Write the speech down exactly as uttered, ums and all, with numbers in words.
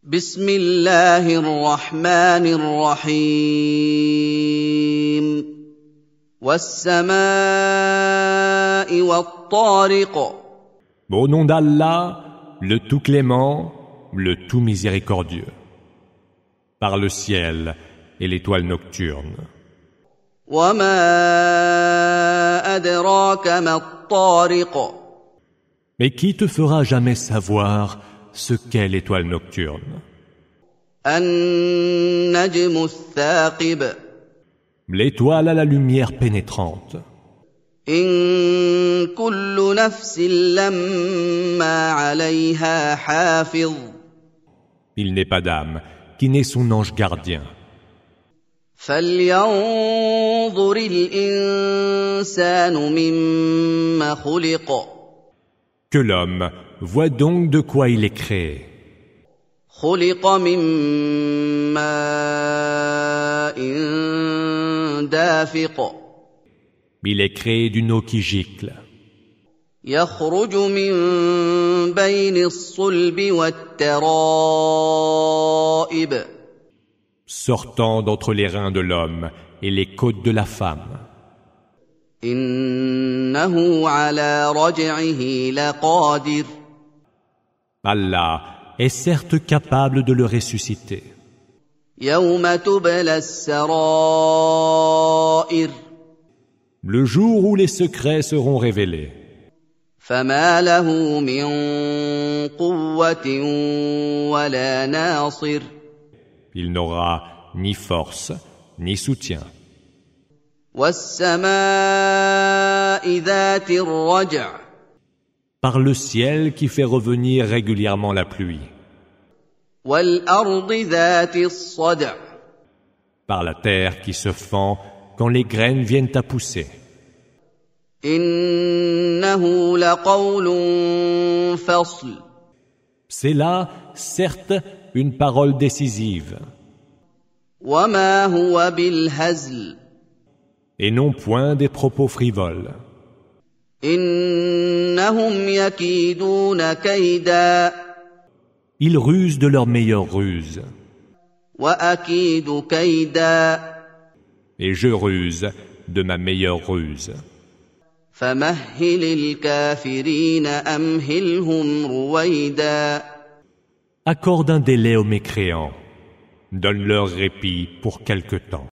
بسم الله الرحمن الرحيم والسماء والطارق. Au nom d'Allah, le tout clément, le tout miséricordieux. Par le ciel et l'étoile nocturne. وما أدراك ما الطارق. Mais qui te fera jamais savoir ce qu'est l'étoile nocturne? النجم الثاقب. L'étoile à la lumière pénétrante. إن كل نفس لما عليها حافظ. Il n'est pas d'âme qui n'ait son ange gardien. فلينظر الإنسان مما خلق. Que l'homme voit donc de quoi il est créé. خلق من ماء دافق. Il est créé d'une eau qui gicle. يخرج من بين الصلب والترائب. Sortant d'entre les reins de l'homme et les côtes de la femme. إنه على رجعه لقادر. Allah est certes capable de le ressusciter. يوم تبلى السرائر. Le jour où les secrets seront révélés. فما له من قوة ولا ناصر. Il n'aura ni force, ni soutien. والسماء ذات الرجع. Par le ciel qui fait revenir régulièrement la pluie. والأرض ذات الصدع. Par la terre qui se fend quand les graines viennent à pousser. إنه لقول فصل. C'est là, certes, une parole décisive. وما هو بالهزل. Et non point des propos frivoles. إنهم يكيدون كيدا. Ils rusent de leur meilleure ruse. وأكيد كيدا. Et je ruse de ma meilleure ruse. فمهل الكافرين أمهلهم رويدا. Accorde un délai aux mécréants. Donne-leur répit pour quelque temps.